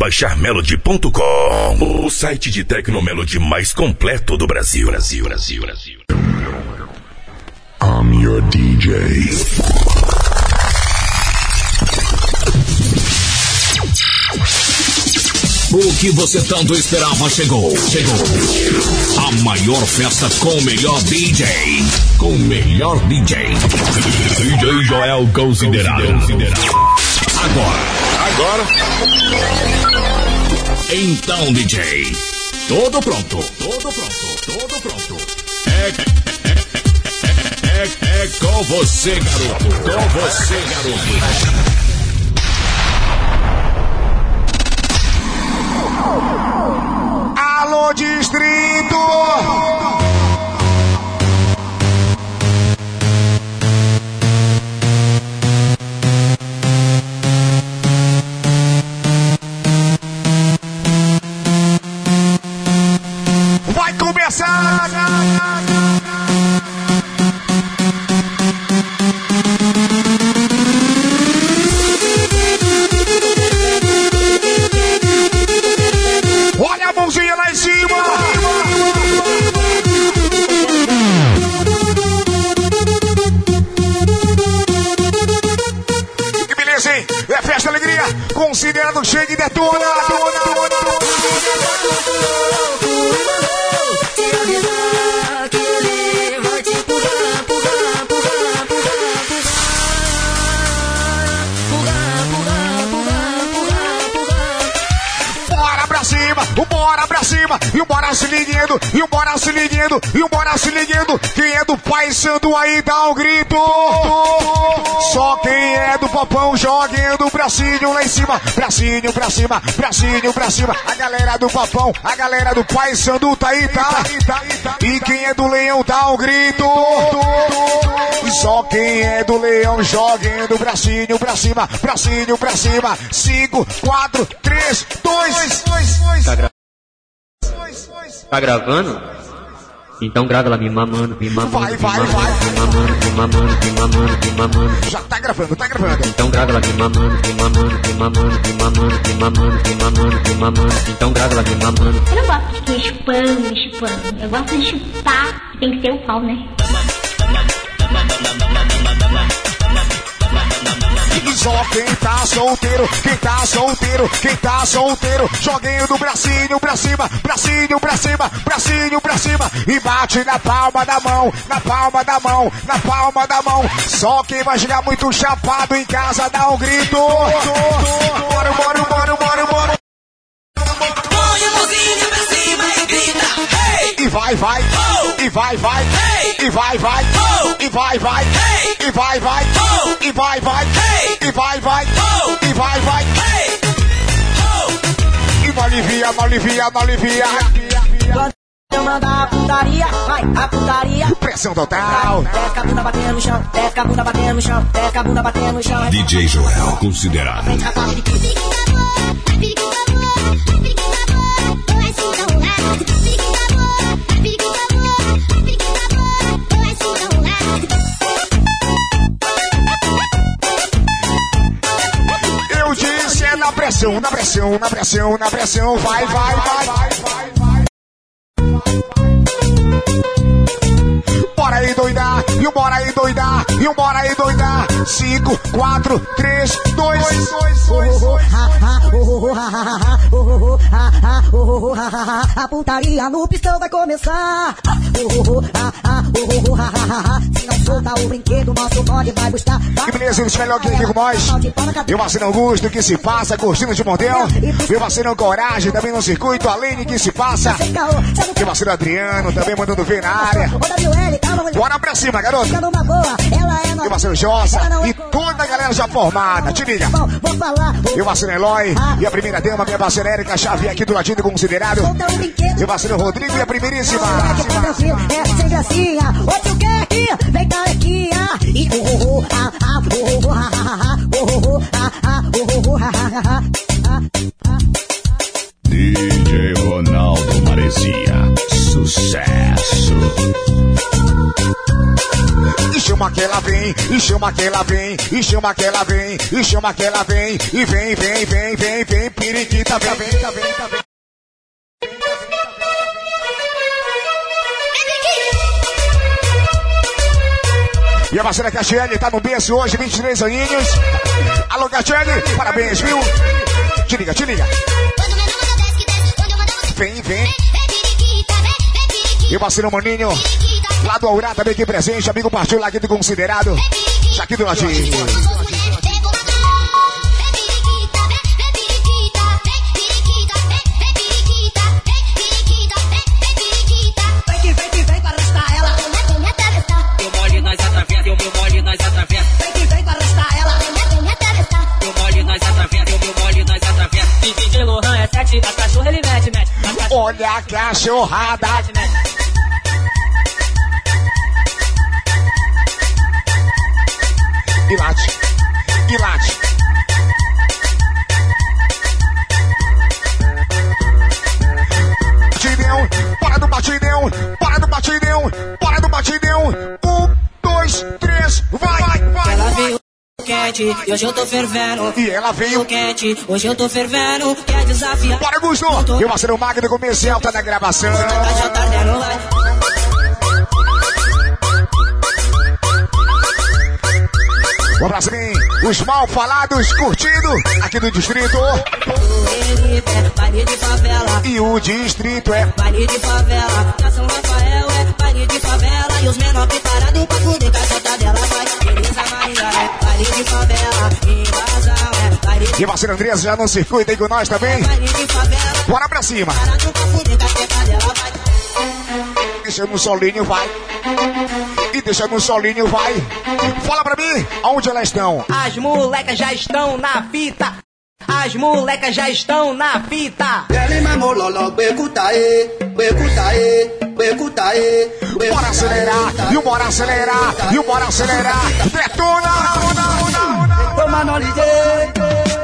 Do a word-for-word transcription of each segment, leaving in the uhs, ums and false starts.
baixar melody ponto com, o site de Tecnomelody mais completo do Brasil. Brasil, Brasil, Brasil. I'm your D J. O que você tanto esperava chegou. Chegou. A maior festa com o melhor D J. Com o melhor D J. D J Joel considerado. Agora. Agora. Então, D J. Tudo pronto. Tudo pronto. Tudo pronto. É, é, é, é, é com você, garoto. Com você, garoto. Alô, distrito! Vai começar! Olha a mãozinha lá em cima! Que beleza, hein? É festa, alegria, considerando cheio de detona! Bora pra cima, e o bora se liguendo, e o bora se liguendo, e o bora se liguendo. Quem é do Pai Santo aí dá um grito. Só quem é do Popão joguendo o bracinho lá em cima. Bracinho pra cima, bracinho pra cima. A galera do Popão, a galera do Pai Santo tá aí, tá? E quem é do Leão dá um grito. E só quem é do Leão joguendo o bracinho pra cima, bracinho pra cima. Cinco, quatro, três, dois, dois, dois. Tá, gra... tá gravando? Então grava lá, me mamando, me mamando, vai, me vai, mamando, vai. me mamando, me mamando, me mamando, me mamando. Já tá gravando, tá gravando. Então grava lá, me mamando, me mamando, me mamando, me mamando, me mamando, me mamando, me mamando. Então grava lá, me mamando. Eu não gosto de ficar chupando, me chupando. Eu gosto de chupar, tem que ter o pau, né? Só quem tá solteiro, quem tá solteiro, quem tá solteiro, joguinho do bracinho pra cima, bracinho pra cima, bracinho pra cima, e bate na palma da mão, na palma da mão, na palma da mão. Só quem vai chegar muito chapado em casa dá um grito. Bora, bora, bora, bora, bora. Põe a mãozinha pra cima e grita, hey! E vai, vai, oh! E vai, vai, hey! E vai, vai, oh! E vai, vai, hey! E vai, vai, oh! E vai, vai, hey! E vai, vai, oh! E vai, vai, hey! oh! E não alivia, não alivia, não alivia. Eu mando a putaria, vai, a putaria. Pressão total. Desce a bunda batendo no chão, desce a bunda batendo no chão, desce a bunda batendo no chão. D J Joel considerado. Eu disse é na pressão, na pressão, na pressão, na pressão. Vai, vai, vai, vai, vai, vai. Bora aí doidar, e o bora aí doidar, e o bora aí doidar. Cinco, quatro, três, dois, dois, dois. A putaria no pistão vai começar. Se não soltar o brinquedo, nosso bonde vai buscar. Que beleza, os melhores aqui com nós. Meu parceiro Augusto, que se passa, curtindo de Mondel. Meu parceiro Coragem, também no circuito. Aline, que se passa. Meu parceiro Adriano, também mandando ver na área. Bora pra cima, garoto. Meu parceiro Jossa e toda a galera já formada. Te liga. Meu parceiro Eloy e a primeira dama, minha parceira Érica Xavier aqui do ladinho do considerado. Meu parceiro Rodrigo e a primeiríssima. É sem gracinha, outro quer aqui, vem carequinha. E oh, oh, ah, ah, oh, oh, ah, ah, oh, oh, ah, ah, oh, oh, ah, ah, ah. D J Ronaldo Maresia, sucesso. E chama que ela vem, vem, e chama que ela vem, e chama que ela vem, e chama que ela vem, e vem, vem, vem, vem, vem, periquita, vem, vem, vem, vem, vem. E a parceira Catiele tá no berço hoje, vinte e três aninhos. Alô, Catiele, parabéns, viu? Te liga, te liga. Vem, vem. E o parceiro Maninho, lá do Aurá também aqui presente, amigo partiu lá aqui do Considerado. Já aqui do ladinho. Olha a cachorrada. E late, e late. Batidão, bora do batidão, bora do batidão, bora do batidão. Um, dois, três, vai, vai, vai. Ela veio quente, e hoje eu tô fervendo. E ela veio quente, hoje eu tô fervendo. Quer desafiar? Bora, Gusto! E o parceiro Magno comercial tá na gravação. Um abraço bem, os mal falados curtindo aqui do distrito. Baile de favela. E o distrito é baile de favela. Na São Rafael é baile de favela. E os menor preparados pra fuder com a chata dela. Vai, beleza Maria é baile de favela. Invasão é baile de... E o parceiro Andrés já no circuito aí com nós também. Baile de favela. Bora pra cima. Preparados pra fuder com a chata dela. Vai. Deixa no solinho, vai. E deixa no solinho, vai. Fala pra mim, aonde elas estão? As molecas já estão na fita. As molecas já estão na fita. Bora acelerar, e o bora acelerar, e o bora acelerar. Detona! Toma no ligeiro.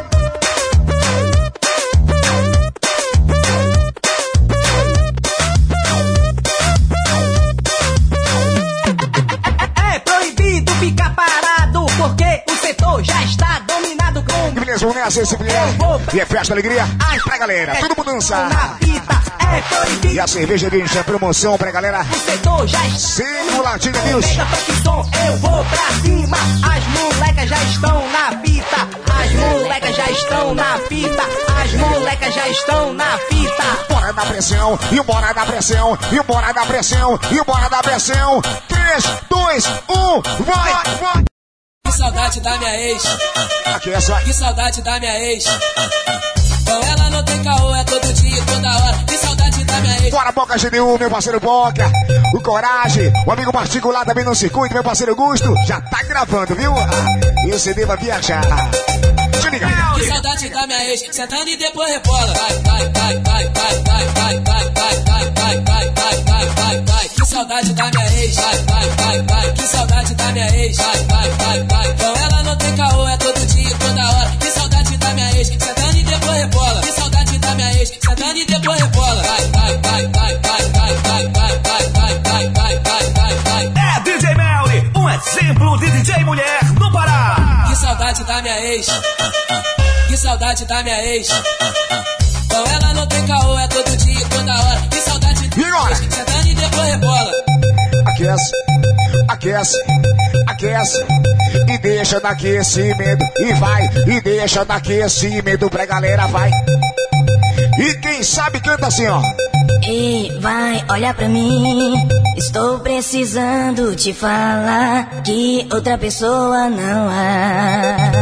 Fica parado, porque o setor já está dominado com... Beleza, vamos nessa, esse mulher. E é festa, alegria pra galera, todo mundo dançar. Na fita, é proibido. E a cerveja de encher promoção pra galera. O setor já está... Simuladinho, Deus. Eu vou pra cima. As molecas já estão na fita. As molecas já estão na fita. As molecas já estão na fita. Bora da pressão, e bora da pressão, e bora da pressão, e bora da pressão. três, dois, um, vai, vai. Que saudade da minha ex. Aqui é só. Que saudade da minha ex. Com ela não tem caô, é todo dia, toda hora. Que saudade da minha ex. Bora, Boca G D U, meu parceiro Boca. O Coragem, o amigo particular também no circuito, meu parceiro Gusto. Já tá gravando, viu? E o C D vai viajar. Se liga. Que saudade da minha ex. Sentando e depois rebola. Vai, vai, vai, vai, vai, vai, vai, vai, vai, vai, vai, vai, vai, vai, vai, vai. Que saudade da minha ex. Vai, vai, vai, vai. Que saudade da minha ex. Vai, vai, vai, vai. Com ela não tem caô, é todo dia, toda hora. Que saudade da minha ex. Sentando e depois rebola. Que saudade da minha ex. Sentando e depois rebola. Vai, vai, vai, vai, vai, vai, vai, vai, vai, vai, vai, vai, vai, vai. É D J Melly, um exemplo de D J mulher no Pará. Que saudade da minha ex. Que saudade da minha ex. Com ela não tem caô, é todo dia, toda hora. Que saudade da minha ex. Sentando e depois rebola. Aquece, aquece, aquece. E deixa no aquecimento. E vai, e deixa no aquecimento pra galera, vai. E quem sabe canta assim, ó. Ei, vai, olha pra mim. Estou precisando te falar que outra pessoa não há.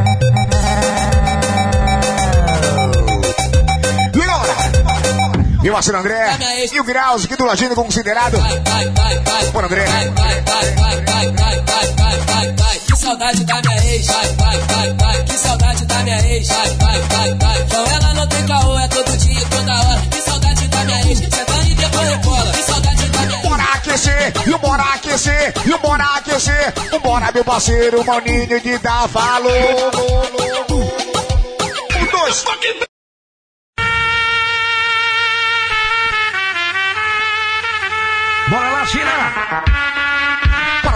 E o parceiro André, e o Graus aqui do ladinho considerado. Bora, André. Vai, vai, vai, vai, vai, vai, vai, vai, vai, vai. Que saudade da minha ex. Vai, vai, vai, vai. Que saudade da minha ex. Vai, vai, vai, vai. Com ela não tem caô, é todo dia, toda hora. Que saudade da minha ex. Sentando e depois rebola. Que saudade da minha ex. Bora aquecer, e o bora aquecer, e o bora aquecer. O bora, meu parceiro, Maninho de dar valor. Um, dois, Bora lá, China! Bora,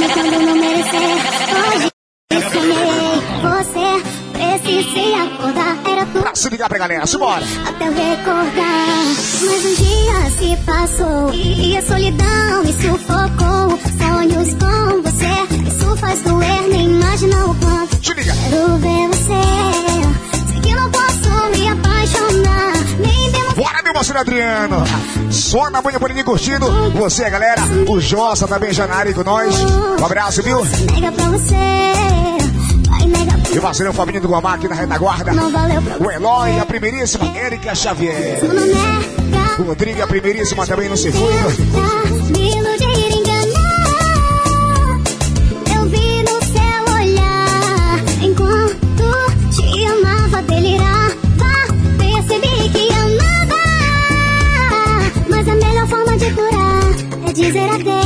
me quando não merecer. Hoje sonhei, você precisei acordar. Era tudo pra se ligar pra galera, simbora. até eu recordar. Mas um dia se passou e a solidão me sufocou. Sonhos com você, isso faz doer, nem imagina o quanto. Te liga. Quero ver você, sei que não posso me apaixonar, nem demonstrar. Bora, meu parceiro Adriano. Só na manhã por ali curtindo. Você, galera. O Jossa também já na área com nós. Um abraço, viu? Nega pra você, vai nega pra E o parceiro Fabinho do Guamá aqui na retaguarda. não valeu pra O Eloy, a primeiríssima Érica Xavier. você. Não nega O Rodrigo, a primeiríssima também no circuito. pra me iludir, enganar. Eu vi no seu olhar enquanto te amava, delirava. Percebi que amava, mas a melhor forma de curar é dizer adeus.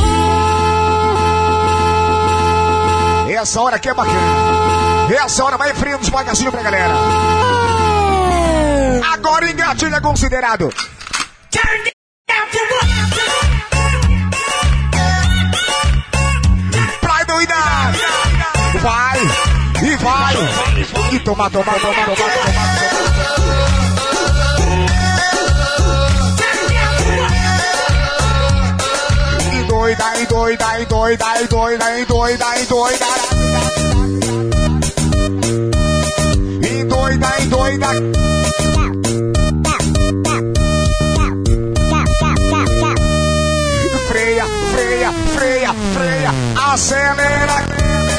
Essa hora aqui é bacana. Essa hora vai frio dos bagacinhos pra galera. Agora engatilha considerado. Pra doidar. Vai, e vai. E toma, toma, toma, toma, toma. E doida, e doida, e doida, e doida, e doida, e doida. E doida, e doida. Freia, freia, freia, freia. Acelera.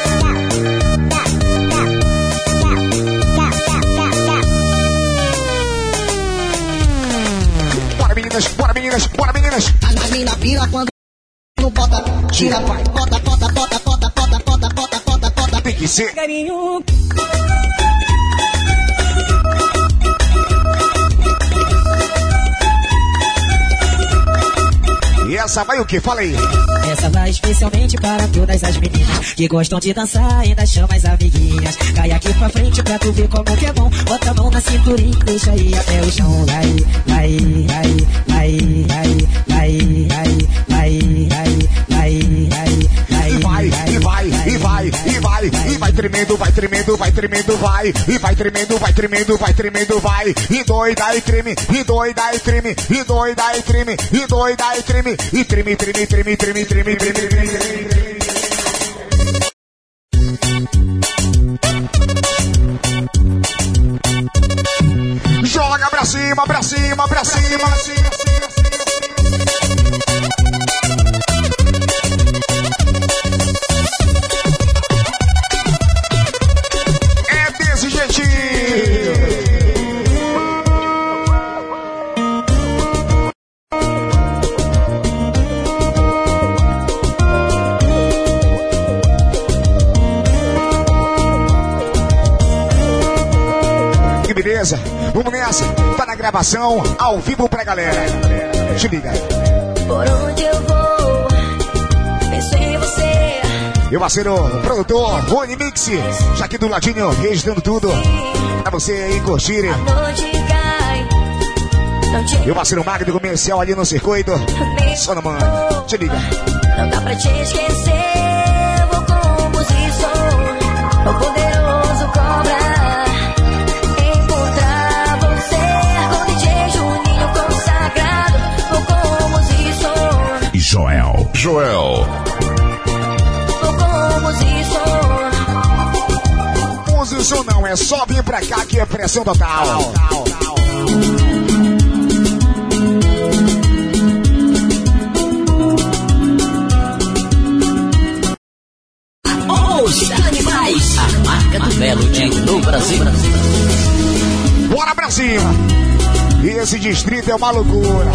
Bora, meninas, bora, meninas, bora, meninas. As mina pira quando não bota, tira, vai, bota, bota, bota, bota, bota, bota, bota, bota, bota. Tem que ser. Carinho. E essa vai o quê? Fala aí. Essa vai especialmente para todas as meninas que gostam de dançar, ainda chama as amiguinhas. Cai aqui pra frente pra tu ver como que é bom. Bota a mão na cinturinha e deixa aí até o chão. Vai, vai, vai, vai, vai, vai, vai, vai, vai, vai, vai, E vai, e vai, e vai, e vai, e vai tremendo, vai tremendo, vai tremendo, vai. E vai tremendo, vai tremendo, vai tremendo, vai. E doida e treme, e doida e treme, e doida e treme, e doida e treme, e treme, treme, treme, treme, treme, treme, treme, treme. Joga pra cima, pra cima, pra cima, pra cima. É desse jeitinho. Que beleza, vamos nessa. Tá na gravação, ao vivo pra galera. Te liga. Por onde eu vou, penso em você. Meu parceiro, produtor, Rony Mix, já aqui do ladinho, registrando tudo pra você aí curtirem. A noite cai, não te Meu parceiro Magno comercial ali no circuito. Só no mano, te liga. Não dá pra te esquecer, vou como se sou o poderoso cobra. o som não, é só vir pra cá que é pressão total. Os animais, a marca do Melody no Brasil. Bora pra cima! E esse distrito é uma loucura.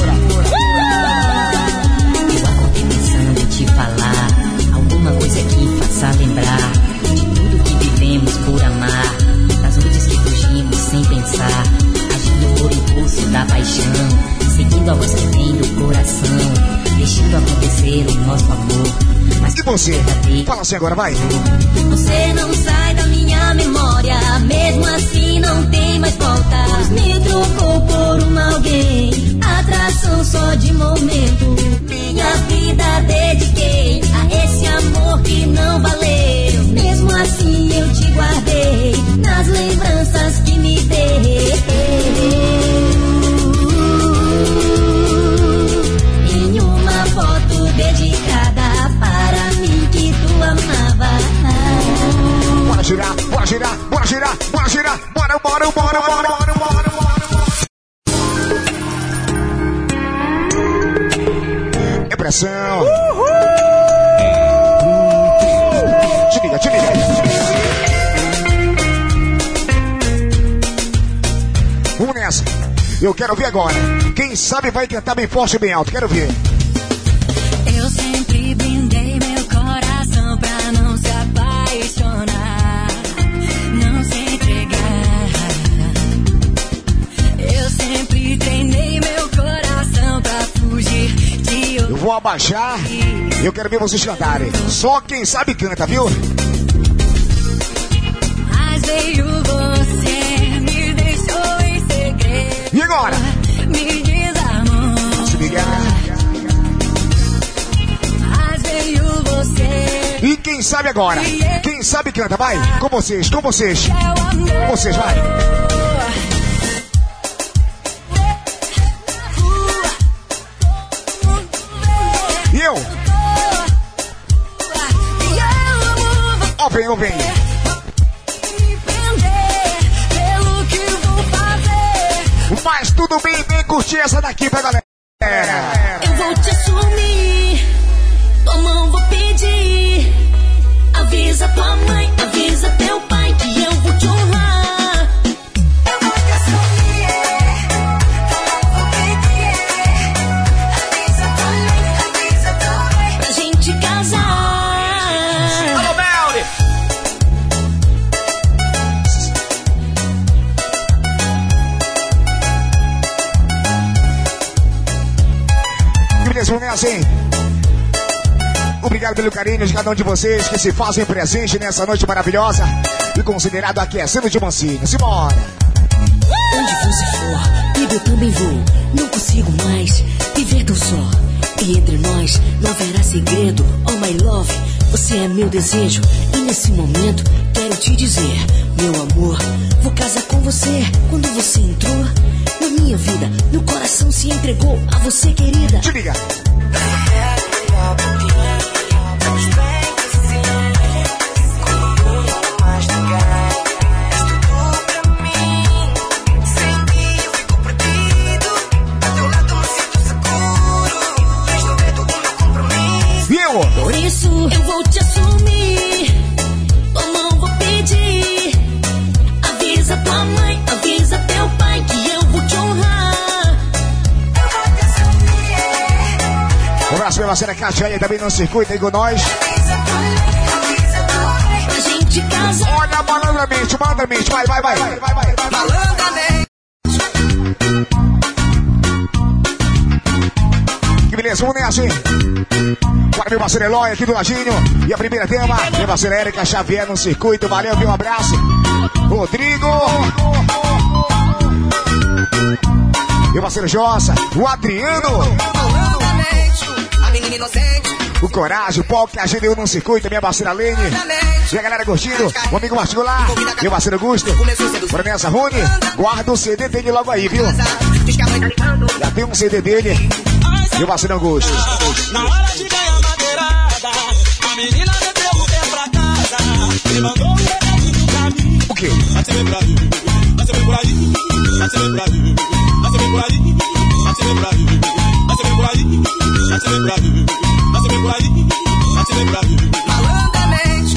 Eu acordei pensando em te falar alguma coisa que faça lembrar de tudo que vivemos por amar, das noites que fugimos sem pensar, agindo por impulso da paixão, seguindo a voz que vem do coração, deixando acontecer o nosso amor. Mas e você? Fala assim agora, vai. Você não sai da minha memória, mesmo assim não tem mais volta. Me trocou por um alguém, atração só de momento. Minha vida dediquei a esse amor que não valeu. Mesmo assim eu te guardei nas lembranças que me deu. Em uma foto dedicada para mim que tu amava. Bora girar, bora girar, bora girar, bora girar, bora, bora, bora, bora, bora, bora, bora. É pressão. Uhul. Te liga, te liga. Vamos nessa. Eu quero ver agora. Quem sabe vai cantar bem forte e bem alto. Quero ver. Eu sempre blindei meu coração pra não se apaixonar, não se entregar. Eu sempre treinei meu coração pra fugir de outro. Eu vou abaixar. Eu quero ver vocês cantarem. Só quem sabe canta, viu? Mas veio você, me deixou em segredo. E agora? Me desarmou. Se ligar. E quem sabe agora? Quem sabe canta, vai! Com vocês, com vocês! Com vocês, vai! E eu? Ó, vem, ó, vem! Mas tudo bem, vem curtir essa daqui pra galera! Eu vou te assumir, tua mão vou pedir. Avisa tua mãe, avisa teu pai que eu vou te honrar. Eu vou te assumir, tua mão vou pedir. Avisa tua mãe, avisa tua mãe pra gente casar. Alô, Melly! Que beleza, vamos nessa, hein? Obrigado pelo carinho de cada um de vocês que se fazem presente nessa noite maravilhosa e considerado aquecendo de mansinho. Simbora! Onde você for, comigo eu também vou. Não consigo mais viver tão só. E entre nós não haverá segredo. Oh my love, você é meu desejo. E nesse momento quero te dizer, meu amor, vou casar com você. Quando você entrou na minha vida, meu coração se entregou a você, querida. Te liga! Por isso eu vou te assumir, tua mão vou pedir. Avisa tua mãe, avisa teu pai que eu vou te honrar. Eu vou te assumir. Um abraço pra parceira Cátia aí também no circuito aí com nós. Avisa tua mãe, avisa tua mãe pra gente casar. Olha malandramente, malandramente, vai, vai, vai, vai, vai, vai, vai. Malandramente. Que beleza, vamos nessa, hein? Bora, meu parceiro Eloy aqui do ladinho. E a primeira tema, minha parceira Érica Xavier no circuito. Valeu, viu? Um abraço. Rodrigo. Meu parceiro Jossa. O Adriano. A menina inocente. O Coragem, o Paulo que agiu no circuito. Minha parceira Lene. E a galera curtindo. O amigo particular. Meu parceiro Augusto. Bora nessa, Rony. Guarda o C D dele logo aí, viu? Já tem um C D dele. Meu parceiro Augusto. Na hora de ganhar madeirada, a menina meteu o pé pra casa. Me mandou um beijo do caminho. O quê? vem por aí, vai se vem por aí, já se vem por aí, vai se vem por aí, já se vem por aí. Malandamente.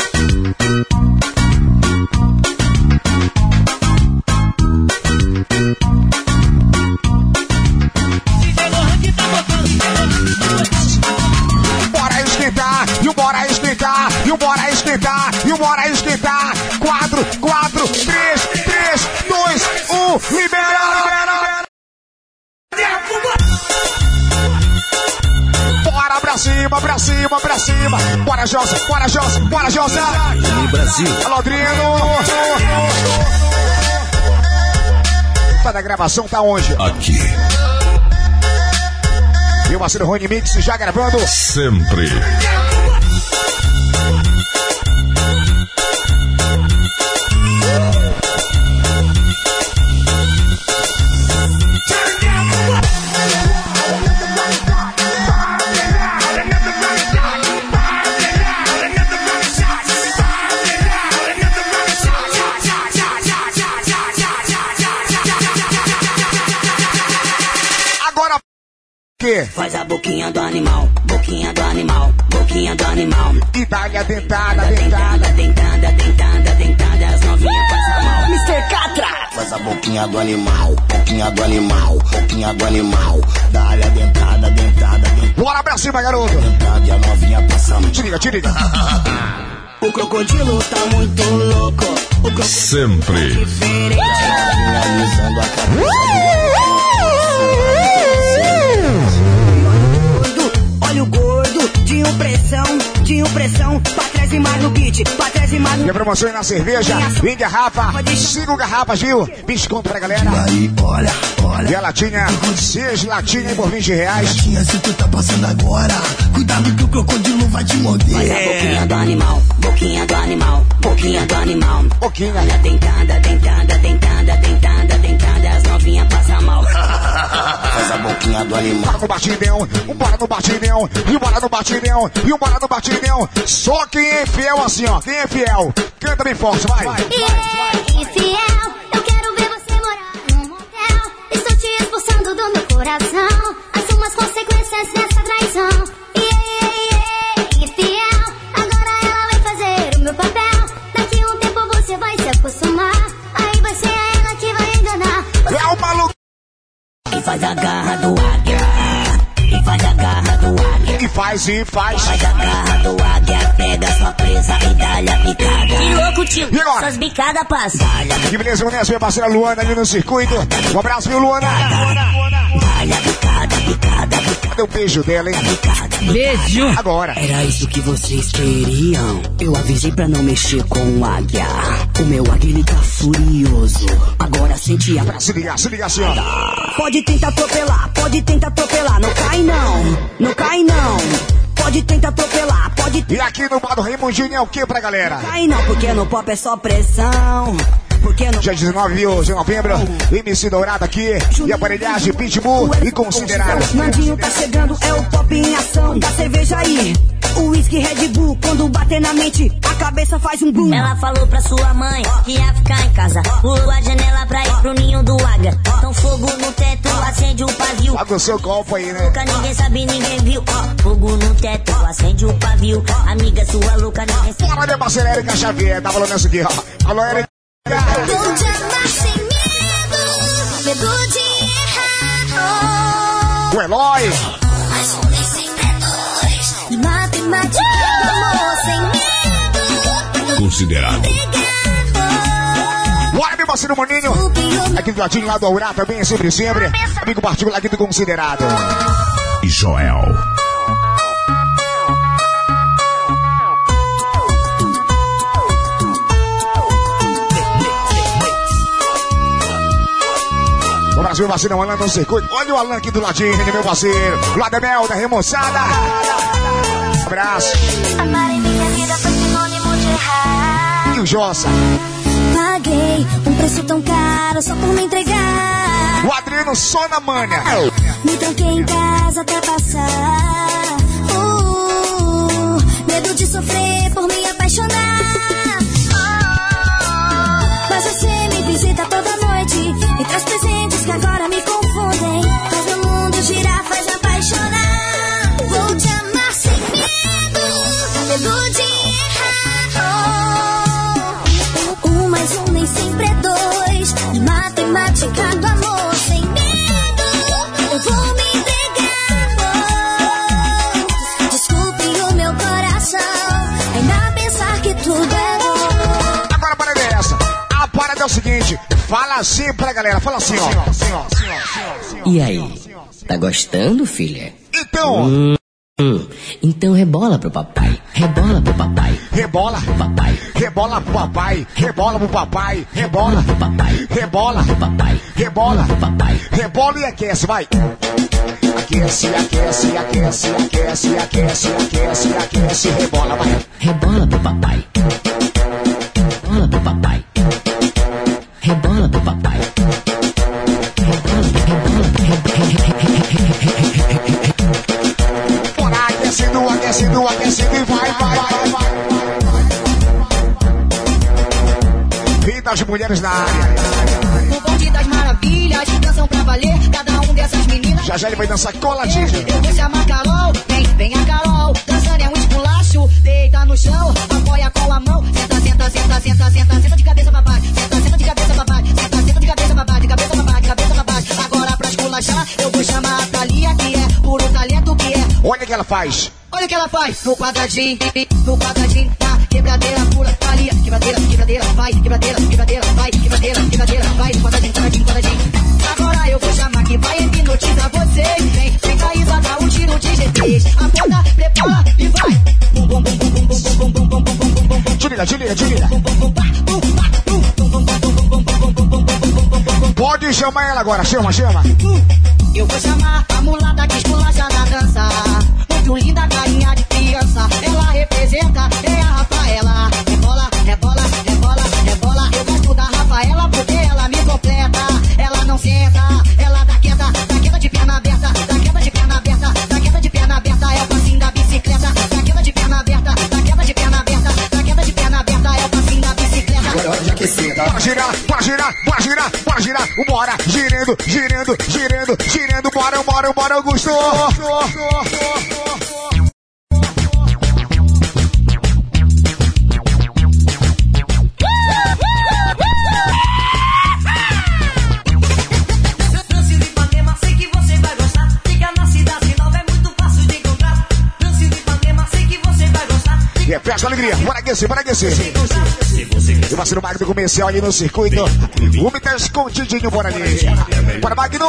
Bora esquentar, e o bora esquentar, e o bora esquentar, e o bora esquentar. Quatro, quatro, três, três, dois, um, libera, libera. Bora pra cima, pra cima, pra cima. Bora, Jossa, bora, Jossa, bora, Jossa. No Brasil. Alô, Adriano. Tá na gravação, tá onde? Aqui. E o parceiro Rony Mix já gravando. Sempre. Faz a boquinha do animal, boquinha do animal, boquinha do animal. E dá-lhe a dentada, dentada, dentada, dentada, dentada, as novinhas passam mal. mister Catra! Faz a boquinha do animal, boquinha do animal, boquinha do animal. Dá-lhe a dentada, dentada, dentada. Bora pra cima, garoto! Dentada e a novinha passa mal. Te liga, te liga. O crocodilo tá muito louco. O crocodilo sempre. tá diferente. Finalizando a cabeça. Olha o gordo, de impressão, de impressão. Pra trás e mais no beat, pra trás e mais no... E a promoção é na cerveja, vem garrafa, cinco garrafas, viu? Desconto pra galera. Aí, olha, olha. E a latinha, seis latinhas por vinte reais. Latinha, se tu tá passando agora, cuidado que o crocodilo vai te morder. Faz a boquinha do animal, boquinha do animal, boquinha do animal. Boquinha. Olha, dentada, dentada, dentada, dentada, dentada, as novinhas passam mal. Faz a boquinha do animal. Bora no batidão, bora no batidão, e bora no batidão, e bora no batidão. Só quem é fiel assim, ó, quem é fiel. Canta bem forte, vai. vai, vai, vai. E fiel, eu quero ver você morar num motel. Estou te expulsando do meu coração. Assuma as consequências dessa traição. E fiel, agora ela vai fazer o meu papel. Daqui a um tempo você vai se acostumar. Aí vai ser ela que vai enganar. É o maluco. E faz a garra do águia. E faz a garra do águia. E faz, e faz. Faz a garra do águia. Pega sua presa e dá-lhe a picada. Que louco, tio. E agora? Suas bicadas passam. Que beleza, Vanessa, minha parceira Luana ali no circuito. Um abraço, viu, Luana? Dá-lhe a picada, picada, picada. Cadê o beijo dela, hein? Beijo. Agora. Era isso que vocês queriam. Eu avisei pra não mexer com o águia. O meu águia, ele tá furioso. Agora sente a... Se ligar, se ligar, senhora. Pode tentar atropelar, pode tentar atropelar. Não cai não, não cai não. Pode tentar atropelar, pode... E aqui no bar do Raimundinho é o que pra galera? Não cai não, porque no pop é só pressão. Porque no... Dia dezenove de novembro, M C Dourado aqui. E aparelhagem, Pitbull e Considerado. Nandinho tá chegando, é o pop em ação. Da cerveja aí, o whisky Red Bull. Quando bater na mente, a cabeça faz um boom. Ela falou pra sua mãe que ia ficar em casa. Pulou a janela pra ir pro ninho do águia. Então fogo no teto, acende o pavio. Paga o seu copo aí, né? Louca, ninguém sabe, ninguém viu. Ó, fogo no teto, acende o pavio. Amiga sua louca, ninguém sabe. Bora, minha parceira Erika Xavier. Tá falando isso aqui, ó. Alô, Erika. Vou te amar sem medo, medo de errar. O Eloy. Mas homens sem medos, matemática do amor sem medo. Considerado. Bora, meu parceiro Maninho. Aqui do ladinho, lá do Aurá também, sempre, sempre. Amigo particular aqui do Considerado. E Joel. O Brasil vacina, o Alan no circuito. Olha o Alan aqui do ladinho, meu parceiro. Lademel da Remoçada. Um abraço. Amar em minha vida foi sinônimo de errar. E o Jossa. Paguei um preço tão caro só por me entregar. O Adriano só na manha. Me tranquei em casa até passar. Uh, medo de sofrer por me apaixonar. Uh, mas você me visita toda noite e traz presentes que agora me confundem. Faz meu mundo medo de errar. Oh, um mais um nem sempre é dois. Matemática do amor sem medo. Eu vou me entregar. Oh, desculpe o meu coração. Ainda pensar que tudo é bom. Agora a parada é essa. A parada é o seguinte. Fala assim pra galera. Fala assim, ó. Assim, ó, assim, ó, assim, ó, assim, ó. E aí? Tá gostando, filha? Então. Hum, hum. Então rebola pro papai. Rebola pro papai. Rebola pro papai. Rebola pro papai. Rebola pro papai. Rebola pro papai. Rebola pro papai. Rebola pro papai. Rebola e aquece, vai. Aquece, aquece, aquece, aquece, aquece, aquece, aquece. Rebola, vai. Rebola pro papai. Rebola pro papai. Rebola pro papai. Rebola, rebola, bora aquecendo, aquecendo, aquecendo e vai, vai, vai, vai. Vida das mulheres na área. O bonde das maravilhas, dançam pra valer, cada um dessas meninas. Já já ele vai dançar coladinho. Eu vou chamar Carol, vem, vem a Carol. Dançando é um esculacho, deita no chão, apoia com a mão. Senta, senta, senta, senta, senta, senta de cabeça pra baixo. Senta, senta de cabeça pra baixo. Senta, senta de cabeça pra baixo, de cabeça pra baixo, de cabeça pra baixo. Agora pra esculachar, eu vou chamar a Thalia, que é puro talento que é. Olha o que ela faz. Olha o que ela faz no quadradinho, no quadradinho, tá? Quebradeira pura, Thalia, quebradeira, quebradeira, vai, quebradeira, quebradeira, vai, quebradeira, quebradeira, vai, quadradinho, quadradinho, quadradinho. Agora eu vou chamar que vai hipnotizar vocês. Vem, vem Thaísa, dá um tiro de G três. Aponta, prepara e vai. Bum, bum, bum, bum, bum, bum, bum, bum, bum, bum, bum, bum, bum. Juliana, Juliana, Juliana. Pode chamar ela agora, chama, chama. Eu vou chamar a mulata que esculacha na dança. Muito linda, carinha de criança. Ela representa, é a Rafaela. Rebola, rebola, rebola, rebola. Eu gosto da Rafaela porque ela me completa. Ela não senta, ela dá queda, dá queda de perna aberta, dá queda de perna aberta, dá queda de perna aberta. É o passinho da bicicleta, dá queda de perna aberta, dá queda de perna aberta, dá queda de perna aberta. É o passinho da bicicleta. Bora girar, bora girar, bora girar, bora girar. Bora, girando, girando, girando, girando. Bora, bora, bora, Augusto. E é festa, alegria. Bora aquecer, bora aquecer. E vai ser o Magno comercial ali no circuito. O me tá escondidinho, bora ali. Bora, Magno.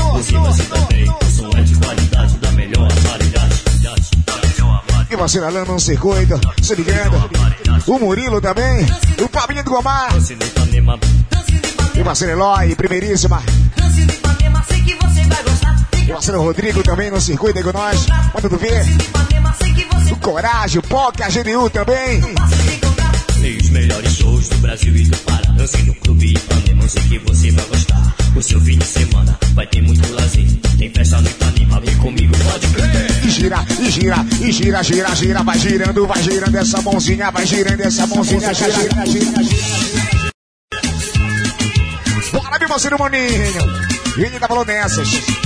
E você lá no circuito, se ligando. O Murilo também. O Fabinho do Gomar. E Marcelo Eloy, primeiríssima. E Marcelo Rodrigo também no circuito aí com nós. Manda tu ver. O Coragem, o Poc, a G D U também. Tem os melhores shows do Brasil e do Pará. Dance no clube Ipanema, sei que você vai gostar. O seu fim de semana vai ter muito lazer. Tem festa no Ipanema, vem comigo, pode crer. E gira, e gira, e gira, gira, gira. Vai girando, vai girando essa mãozinha. Vai girando essa mãozinha, gira, gira, gira, gira. Bora, meu parceiro Maninho. Ele tá falando nessas.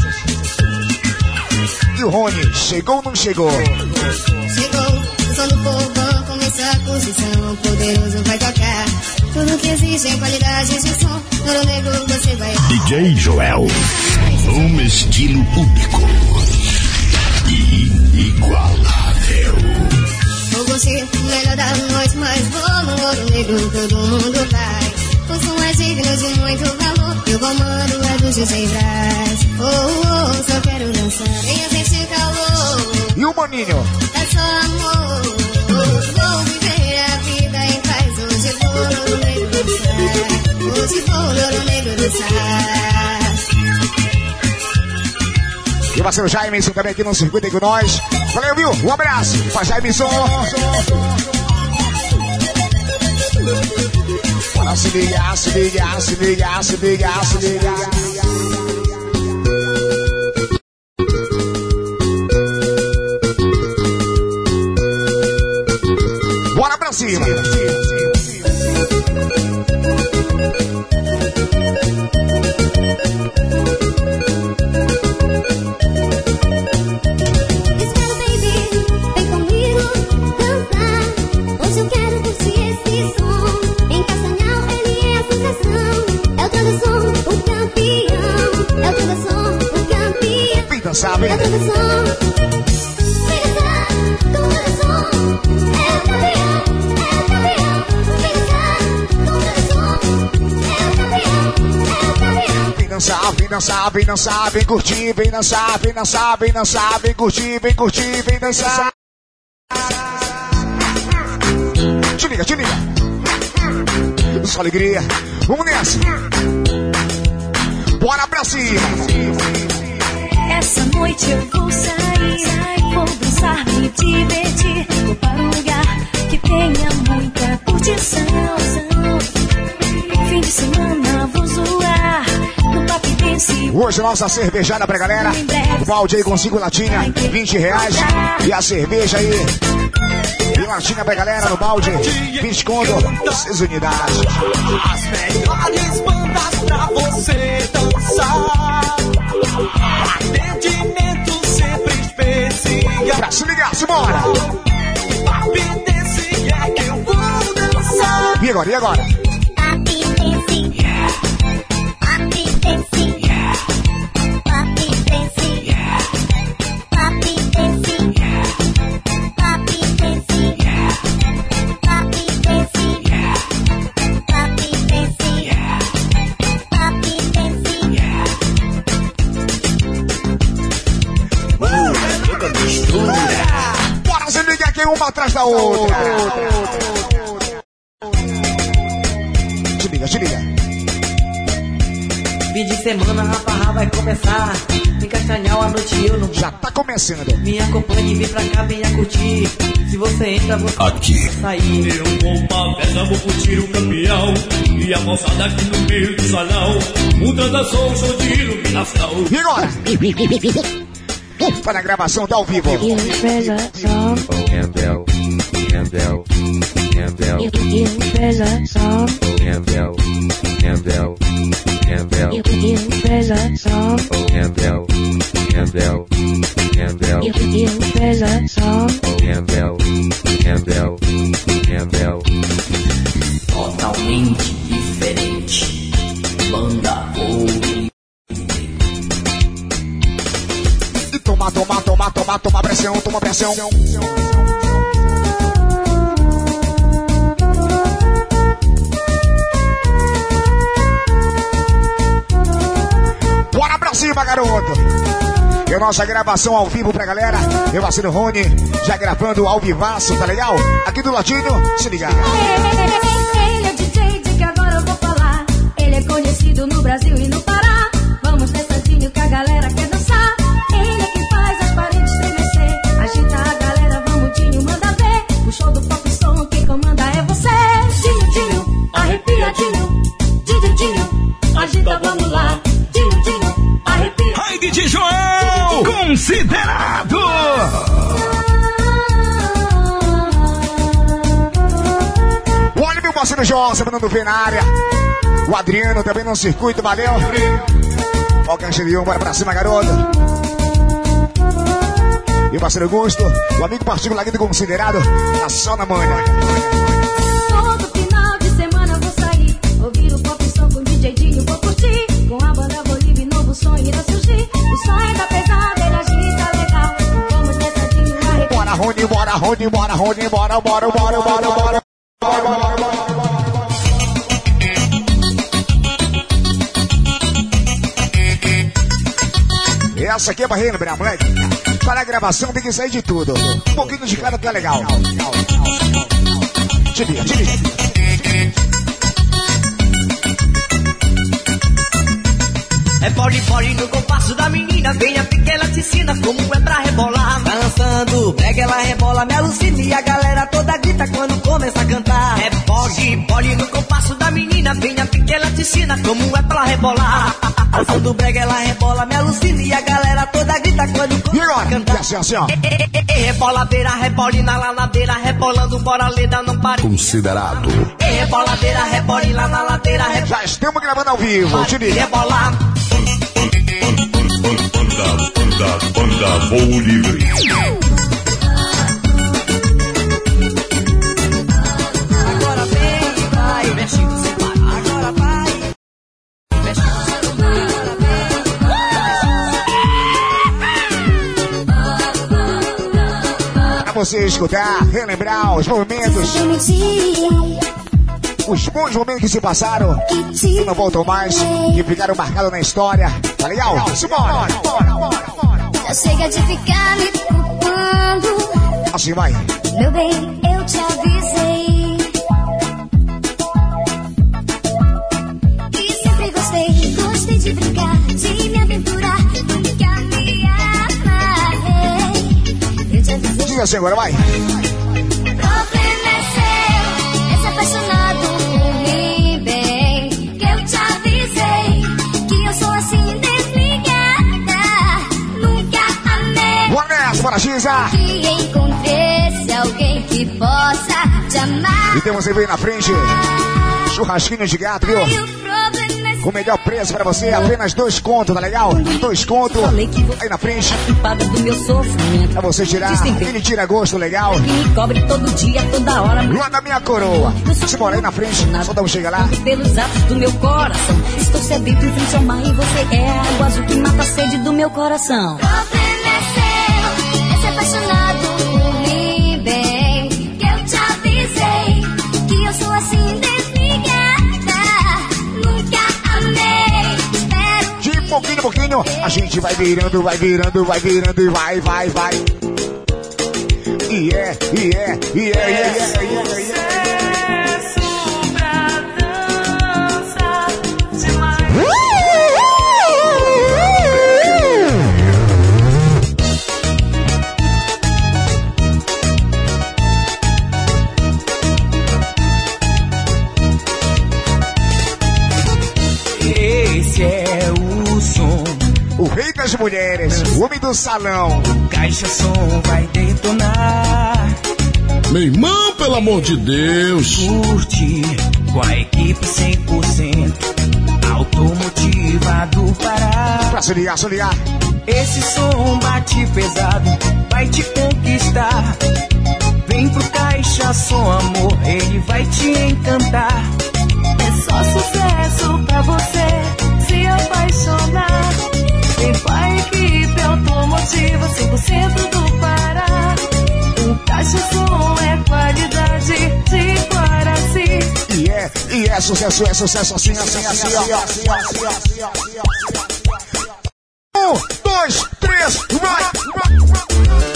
E o Rony, chegou ou não chegou? Chegou, o som do povão, começou a construção. Poderoso vai tocar. Tudo que existe é qualidade de som. Ouro Negro você vai. D J Joel, um estilo único e inigualável. Vou você, melhor da noite, mas vou no Ouro Negro, todo mundo vai. O som é digno de muito valor. E o comando é do D J Brás. Oh, oh, só quero dançar. Venha sentir calor. E o Maninho? É só amor. Vou viver a vida em paz. Hoje vou no Ouro Negro dançar. Hoje vou no Ouro Negro dançar. E o parceiro Jaimson também aqui no circuito aí com nós. Valeu, viu? Um abraço pra Jaimson. Bora se ligar, se ligar, se ligar, se ligar, se ligar. Bora pra cima. Vem comigo dançar. dançar, vem. Vem dançar, vem dançar, vem dançar, vem curtir, vem dançar, vem dançar, vem dançar, vem curtir, vem curtir, vem dançar. Te liga, te liga. Só alegria. Vamos nessa. Bora pra cima. Essa noite eu vou sair, vou dançar, me divertir. Vou para um lugar que tenha muita curtição. Fim de semana vou zoar no Pop Dance. Hoje nossa cervejada pra galera. O balde aí com cinco latinhas, vinte reais. E a cerveja aí. E latinha pra galera no balde, vinte conto, seis unidades. As melhores bandas pra você dançar. Atendimento sempre especial. Pra se ligar, simbora! Pop Dance é que eu vou dançar. E agora, e agora? Bora se ligar aqui uma atrás da outra. Te liga, te liga. Fim de semana, raparra vai começar. Em Castanhal a noite eu não. Já tá começando. Me acompanhe, vem pra cá, venha curtir. Se você entra, você aqui sair. Eu vou pra festa, vou curtir o campeão. E a moçada aqui no meio do salão. Um transação, um show de iluminação. E agora? Para a gravação tá ao vivo. Totalmente diferente. Banda Ouro. Toma, toma, toma, toma, toma pressão, toma pressão. Bora pra cima, garoto. É nossa gravação ao vivo pra galera. Eu, parceiro Rony, já gravando ao vivaço, tá legal? Aqui do ladinho, se ligar. Ele é o D J de que agora eu vou falar. Ele é conhecido no Brasil e no Pará. Vamos nessa que a galera quer dançar. Ele é quem faz as paredes estremecer. Agita a galera, vamos, Dinho, manda ver. O show do pop som, quem comanda é você. Dinho, Dinho, arrepia, Dinho. Dinho, Dinho, agita, vamos lá. Dinho, Dinho, arrepia. Ai, D J Joel, considerado. Olha meu parceiro João, mandando ver na área. O Adriano também no circuito, valeu. Ó o Cancherião, bora pra cima, garoto. E o parceiro Augusto, o amigo particular aqui do Considerado, tá só na manha. Todo final de semana vou sair, ouvir o pop som com D J Dinho, vou curtir. Com a banda Bolívia, novo som irá surgir. O som é da pesada, ele agita legal. Vamos nessa Dinho, arrepia. Bora, Rony, bora, Rony, bora, Rony, bora, bora, bora, bora, bora. Bora, bora, bora. Essa aqui é pra relembrar, moleque. Para a gravação tem que sair de tudo. Um pouquinho de cada que é legal. Te liga, te liga. É pole, pole no compasso da menina. Venha pequena te ensina como é pra rebolar. Dançando, pega ela rebola, me alucina. E a galera toda grita quando começa a cantar. É pole, pole no compasso da menina. Venha pequena te ensina como é pra rebolar. Dançando, brega ela rebola, me alucina. E a galera toda grita quando começa a cantar. Assim, assim, ó. Reboladeira, rebolina lá na beira. Rebolando, bora leda, não pare. Considerado. Reboladeira, rebolina na ladeira. Já estamos gravando ao vivo, te liga. Rebolar. Banda, banda, banda, voo livre. Agora vem, vai, mexido sem parar. Agora vai, mexido sem parar. Agora vem, vai, você escutar, relembrar os movimentos, os bons momentos que se passaram e não voltam mais, que ficaram marcados na história. Tá legal? Simbora! Já chega de ficar me culpando. Assim vai. Meu bem, eu te avisei. E sempre gostei, gostei de brincar, de me aventurar. Nunca me amarrei. Eu te avisei. Diga assim agora, vai. O problema é seu, é se apaixonado por mim, bem. Que eu te avisei, que eu sou assim desligada. Nunca amei. Bora nessa, bora, Giza! Que encontresse alguém que possa te amar. E temos aí na frente churrasquinho de gato, viu? Com o melhor preço pra você, apenas dois contos, tá legal? Dois contos aí na frente. Do meu sofrimento. Pra você tirar, ele tira gosto legal. Que me cobre todo dia, toda hora. Lá na minha coroa. Se mora aí na frente, só dá um chega lá. Pelos atos do meu coração, estou sedento em frente ao mar e você é a água azul que mata a sede do meu coração. O problema é seu, é se apaixonado por mim, bem. Que eu te avisei, que eu sou assim desligada. Nunca amei, espero. De pouquinho em pouquinho, a gente vai virando, vai virando, vai virando e vai, vai, vai. E é, e é, e é, e é, e é. Esse é o som, o rei das mulheres, o homem do salão. Caixa Som vai detonar. Meu irmão, pelo amor de Deus. Curte com a equipe cem por cento automotivado para. Pra se ligar, se ligar. Esse som bate pesado, vai te conquistar. Vem pro Caixa Som, amor, ele vai te encantar. É só sucesso pra você se apaixonar. Vem com a equipe automotiva cem por cento do Pará. O Caixa Som é qualidade de Guaraci. E é, e é sucesso, é sucesso assim, assim, assim, assim, assim, assim, assim, assim, assim. Um, dois, três, vai, vai.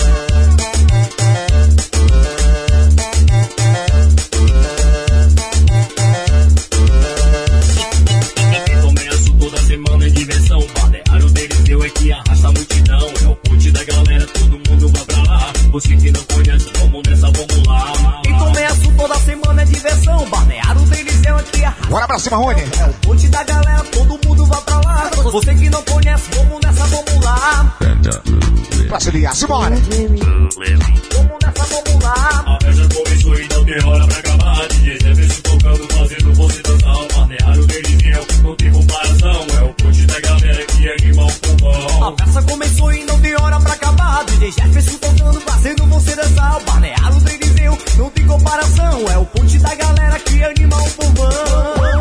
Você que não conhece, vamos nessa, vamos lá. E começo toda semana é diversão. Balneário Deliseu aqui arrasa. Bora pra cima, Rony. É o ponte da galera, todo mundo vai pra lá. Você que não conhece, vamos nessa, vamos lá. Pra se ligar, simbora. Vamos nessa, vamos lá. A festa começou e não tem hora pra acabar. D J Jefferson tocando, fazendo você dançar. Balneário Deliseu, não tem comparação. É o ponte da galera que anima o povão. A festa começou e não tem hora pra acabar. D J Jefferson tocando, fazendo você dançar. O Balneário Deliseu, não tem comparação. É o ponte da galera que anima o povão.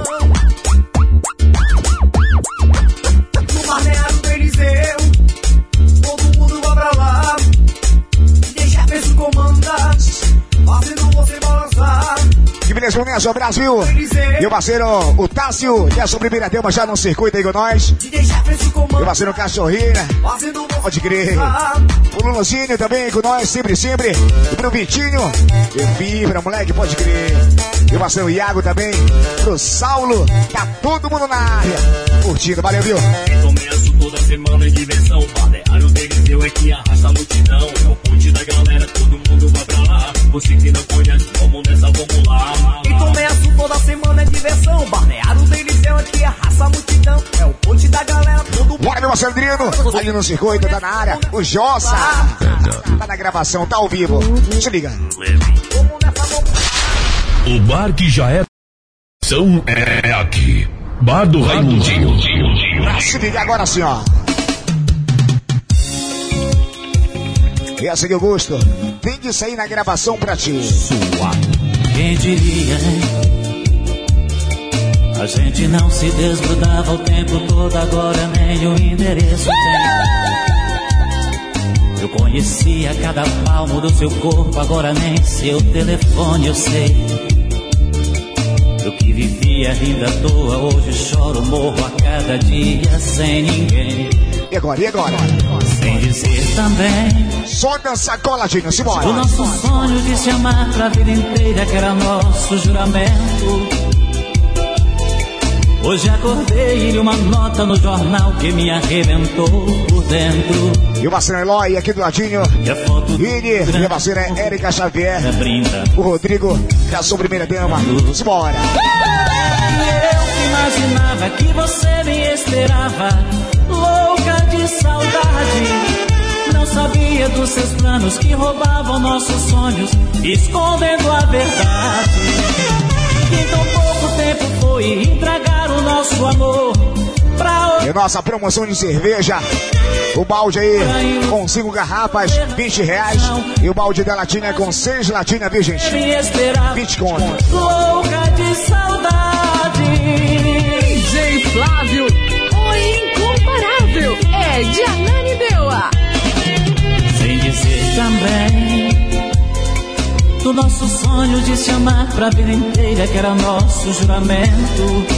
No Balneário Deliseu, todo mundo vai pra lá. D J Jefferson comanda, fazendo você balançar. Que beleza, Nessa Brasil. Meu parceiro, o Tássio, e a sua primeira dama já no circuito aí com nós. Meu parceiro Cachorrinho, pode crer. O Luluzinho também com nós, sempre, sempre. E pro Vitinho, e Fibra, moleque, pode crer. Meu parceiro Iago também. Pro Saulo, tá todo mundo na área. Curtindo, valeu, viu? Começo toda semana em diversão. Balneário Deliseu é que arrasta a multidão. É o ponte da galera, todo mundo vai pra lá. Você que não conhece, vamos nessa, vamos lá. E começo toda semana é diversão. Balneário Deliseu é que arrasta a multidão. É o ponte da galera, todo mundo. Bora, meu parceiro Drino. Ali no circuito, tá na área. O Jossa. Tá na gravação, tá ao vivo. Se liga. O bar que já é são é aqui. Bar do Raimundinho. Se liga agora assim, ó. E essa que eu gosto. Tem que sair na gravação pra ti. Sua. Quem diria, hein? A gente não se desgrudava o tempo todo, agora nem o endereço tem. Eu conhecia cada palmo do seu corpo, agora nem seu telefone eu sei. Eu que vivia rindo à toa, hoje choro, morro a cada dia sem ninguém. E agora, e agora? Sem dizer também. Só dança coladinho, simbora. O nosso sonho de se amar pra vida inteira, que era nosso juramento. Hoje acordei e li uma nota no jornal que me arrebentou por dentro. E o parceiro Eloy aqui do ladinho. E a foto Vini, e a parceira é Érica Xavier. Brinda. O Rodrigo, que é a sua primeira dama. Simbora. Eu que imaginava que você me esperava, louca de saudade. Não sabia dos seus planos que roubavam nossos sonhos, escondendo a verdade. Em tão pouco tempo foi entregar o nosso amor pra outra. E nossa promoção de cerveja, o balde aí com cinco garrafas, vinte reais. E o balde da latinha com seis latinhas, viu, gente? vinte conto. Louca de saudade. D J Flávio, o incomparável, é de Ananindeua. Sem dizer também do nosso sonho de se amar pra vida inteira, que era nosso juramento.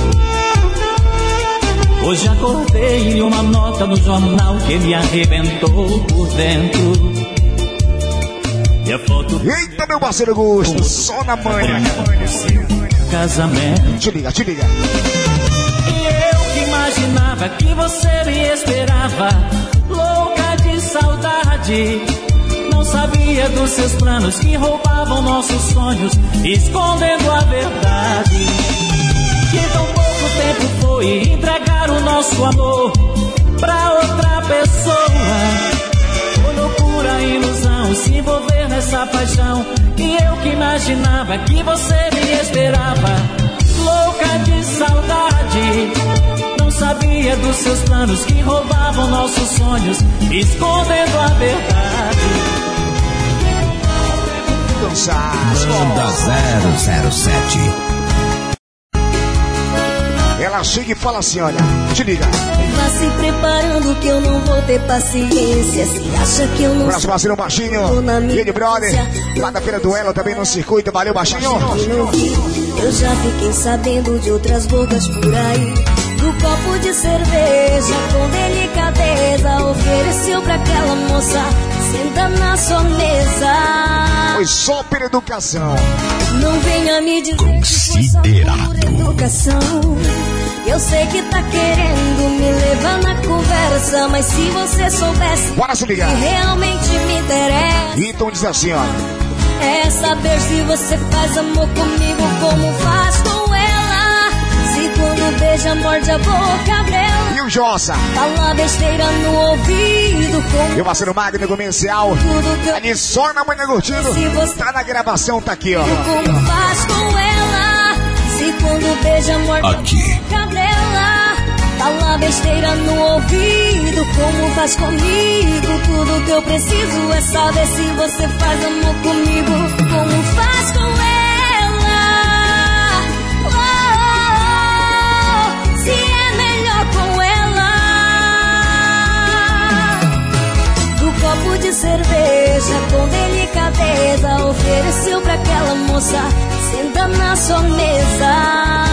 Hoje acordei e li uma nota no jornal que me arrebentou por dentro. E a foto... Eita, meu parceiro Augusto, só na manhã. Casamento. Te liga, te liga. E eu que imaginava que você me esperava, louca de saudade. Não sabia dos seus planos que roubavam nossos sonhos, escondendo a verdade. Que tão pouco tempo foi entregar o nosso amor pra outra pessoa. Foi loucura, ilusão, se envolver nessa paixão. E eu que imaginava que você me esperava, louca de saudade. Não sabia dos seus planos que roubavam nossos sonhos, escondendo a verdade. Banda zero zero sete. Ela chega e fala assim, olha, te liga. Vá se preparando que eu não vou ter paciência. Se acha que eu não Braço sou, parceiro Baixinho, e ele brother, lá da Feira do Elo também no circuito, valeu Baixinho. eu já fiquei sabendo de outras bocas por aí. Do copo de cerveja com delicadeza ofereceu pra aquela moça, senta na sua mesa. Foi só por educação. Não venha me dizer que foi só por educação. Eu sei que tá querendo me levar na conversa, mas se você soubesse Bora se ligar. que realmente me interessa, Então diz assim, ó, é saber se você faz amor comigo como faz com ela. Se quando beija, morde a boca dela. E o Jossa? Fala besteira no ouvido como... Meu parceiro Magno Comercial, ali só na manhã curtindo. Tá na gravação, tá aqui, ó. Como faz com ela. Se quando beija, morde aqui. a boca dela. Fala besteira no ouvido como faz comigo. Tudo que eu preciso é saber se você faz amor comigo como faz com ela. Se é melhor com ela. Do copo de cerveja com delicadeza ofereceu pra aquela moça, senta na sua mesa.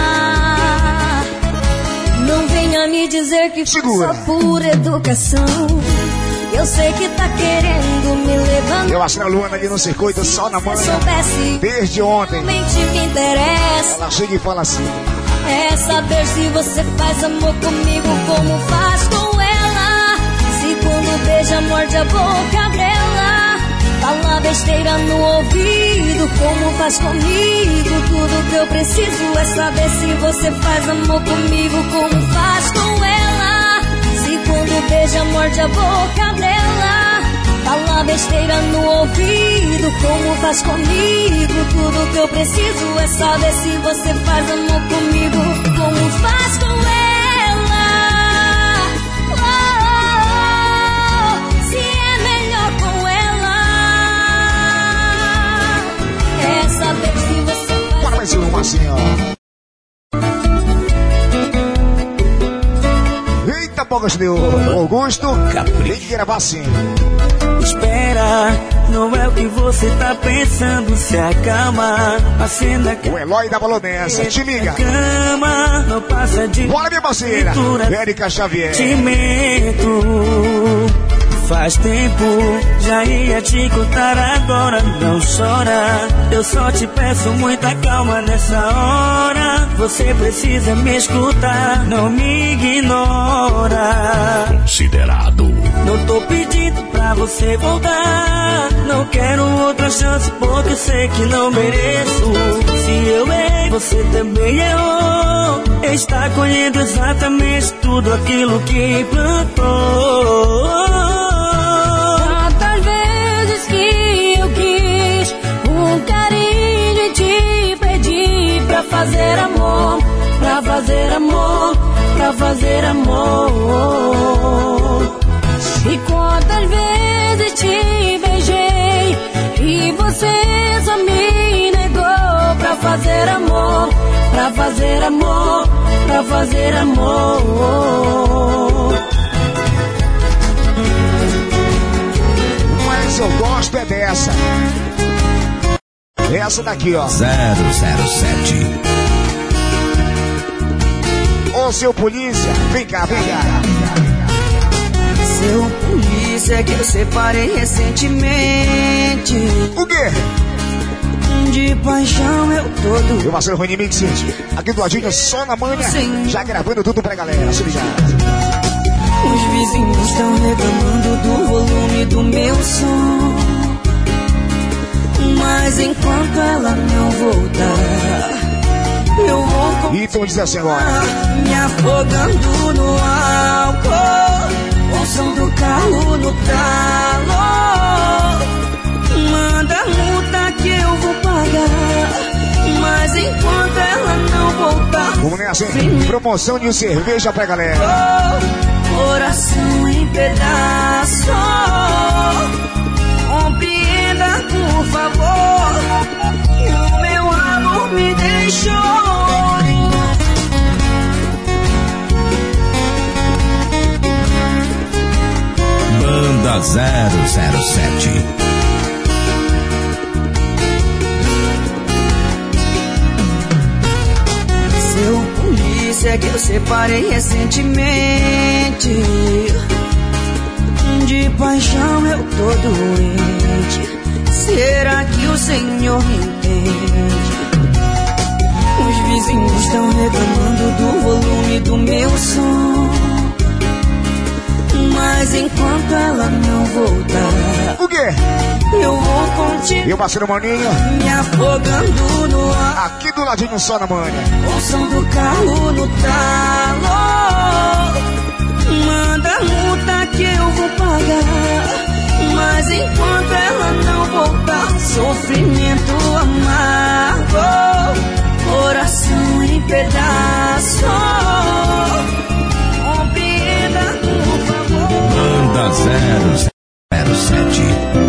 Não venha me dizer que foi só por educação. Eu sei que tá querendo me levar. Eu acho a Luana ali no circuito só na manhã. Soubesse, desde ontem. realmente me interessa. Ela chega e fala assim, é saber se você faz amor comigo como faz com ela. Se quando beija, morde a boca dela. Fala besteira no ouvido como faz comigo. Tudo que eu preciso é saber se você faz amor comigo como faz com ela. Se quando beija, morde a boca dela. Fala besteira no ouvido como faz comigo. Tudo que eu preciso é saber se você faz amor comigo como faz com ela. Oh, se é melhor com ela. É saber se você faz. bora mais uma assim, ó. Eita, poucas de Augusto, tem que gravar assim. Espera, não é o que você tá pensando, se acalma. A cena o Eloy da Bolonense, te liga. Cama, não passa de. Bora, minha parceira. Érica Xavier. Sentimento. Faz tempo, já ia te contar agora, não chora. Eu só te peço muita calma nessa hora. Você precisa me escutar, não me ignora. Considerado. Não tô pedindo pra você voltar. Não quero outra chance porque sei que não mereço. Se eu errei, você também errou. Está colhendo exatamente tudo aquilo que plantou. Tantas vezes que eu quis um carinho e te pedi pra fazer amor, pra fazer amor, pra fazer amor. E quantas vezes te beijei e você só me negou pra fazer amor, pra fazer amor, pra fazer amor. Mas eu gosto é dessa. Essa daqui, ó. zero zero sete. Ô, seu polícia, vem cá, vem cá. Seu polícia que eu separei recentemente. O quê? De paixão eu todo. Eu parceiro Rony Mix, aqui do ladinho, só na manha. Sim. Já gravando tudo pra galera, se ligar. Os vizinhos estão reclamando do volume do meu som. Mas enquanto ela não voltar, eu vou então diz assim agora. Me afogando no álcool, o som do carro no talo. Manda a multa que eu vou pagar, mas enquanto ela não voltar, vamos nessa, hein? Promoção de cerveja pra galera. Oh, coração em pedaço, compreenda por favor, que o meu amor me deixou. Banda zero zero sete. Seu polícia que eu separei recentemente. De paixão eu tô doente. Será que o Senhor me entende? Os vizinhos estão reclamando do volume do meu som. Mas enquanto ela não voltar, o quê? Eu vou continuar. E o parceiro Maninho me afogando no ar. Aqui do ladinho só na manha. O som do carro no talo. Manda a multa que eu vou pagar, mas enquanto ela não voltar, sofrimento amargo, coração em pedaço. Compreenda por favor. Banda zero zero sete.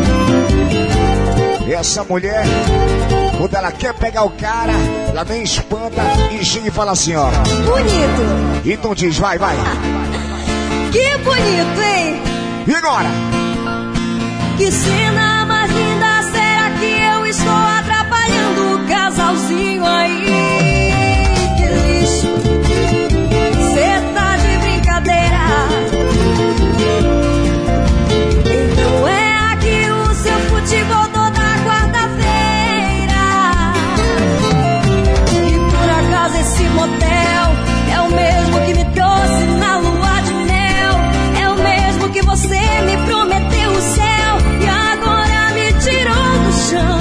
Essa mulher, quando ela quer pegar o cara, ela nem espanta e chega e fala assim, ó. Bonito. Então diz, vai, vai. Que bonito, hein? E agora? Que cena mais linda, será que eu estou atrapalhando o casalzinho aí? Que lixo, cê tá de brincadeira. Então é aqui o seu futebol toda quarta-feira. E por acaso esse motel é o mesmo que me trouxe na lua de mel. É o mesmo que você me prometeu o céu e agora me tirou do chão.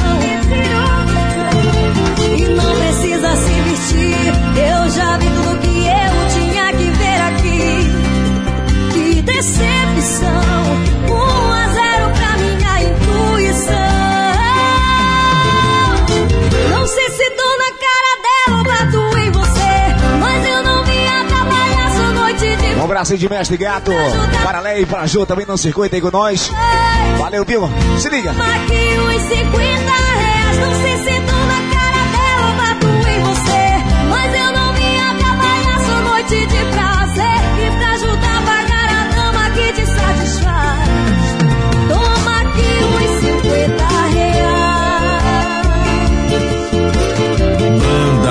E não precisa se vestir, eu já vi tudo que eu tinha que ver aqui. Que decepção, um a zero pra minha intuição. Não sei se tô na cara dela ou bato em você, mas eu não vim atrapalhar sua noite de... Um abraço de mestre gato, para Lé e para Jô, também não circuita aí com nós. Valeu, viu? Se liga. Aqui uns cinquenta reais, não sei se tô na cara dela ou bato em você, mas eu não vim atrapalhar sua noite de prazer. E pra ajudar a pagar a dama que te satisfaz, toma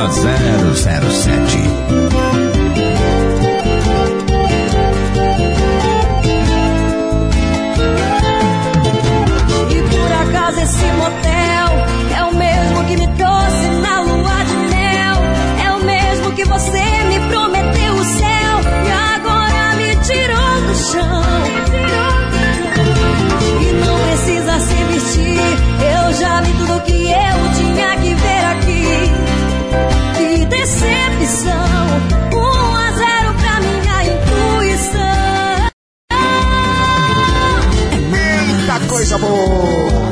da zero zero sete. Esse motel é o mesmo que me trouxe na lua de mel, é o mesmo que você me prometeu o céu e agora me tirou do chão. E não precisa se vestir, eu já vi tudo que eu tinha que ver aqui. Que decepção, um a zero pra minha intuição. Eita coisa boa!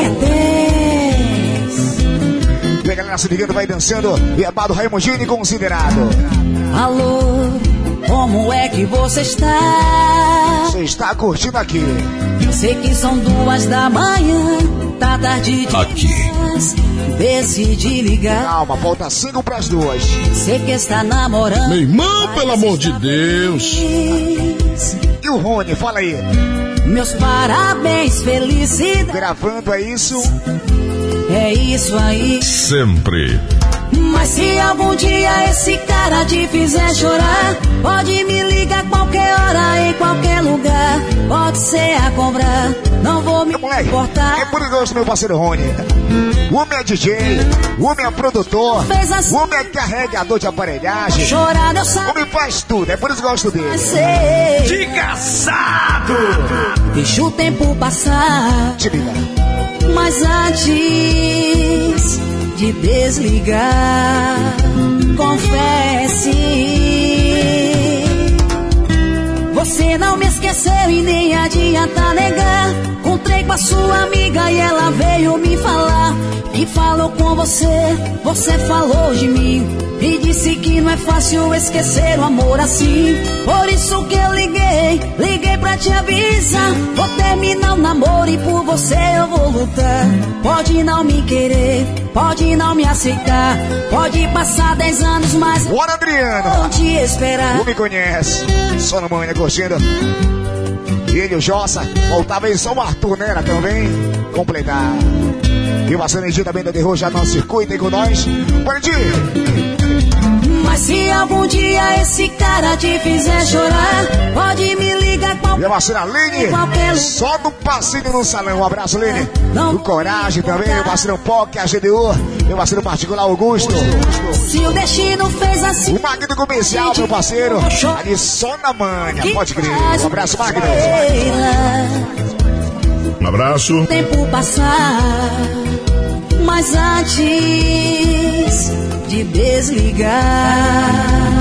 E a galera se ligando, vai dançando. E é Bado Raimundini considerado. Alô, como é que você está? Você está curtindo aqui. Sei que são duas da manhã, tá tarde de aqui. Decidi ligar. Calma, falta cinco pras duas. Sei que está namorando. Meu irmão, pelo amor de Deus. E o Rony, fala aí. Meus parabéns, felicidade. Gravando, é isso? É isso aí. Sempre. Mas se algum dia esse cara te fizer chorar, pode me ligar qualquer hora, em qualquer lugar. Pode ser a cobrar, não vou me moleque, importar. É por isso, meu parceiro Rony. O homem é D J, o homem é produtor, assim, o homem é carregador de aparelhagem. Chorar, eu o homem faz tudo, é por isso que eu gosto dele. Desgraçado! Deixa o tempo passar. Te liga. Mas antes de desligar, confesse, você não me esqueceu e nem adianta negar. Encontrei com a sua amiga e ela veio me falar. E falou com você, você falou de mim. E disse que não é fácil esquecer o amor assim. Por isso que eu liguei, liguei pra te avisar. Vou terminar o namoro e por você eu vou lutar. Pode não me querer, pode não me aceitar. Pode passar dez anos, mas bora, Adriano! Vou te esperar. Tu me conhece, só na manhã curtindo. E ele, o Jossa, voltava em São Arthur, né? Era também completar. E o Vassanidinho também da Derro já no circuito aí com nós. Bandinho! Mas se algum dia esse cara te fizer chorar, pode me ligar qualquer... E a parceira Lene, só do passinho no salão. Um abraço, Lene. Do Coragem também, meu parceiro Poc, a G D U, meu parceiro particular Augusto. Se o destino fez assim... O Magno Comercial, meu parceiro, ali só na manha, pode crer. Um abraço, Magno. Um abraço. Tempo passar, mas antes de desligar,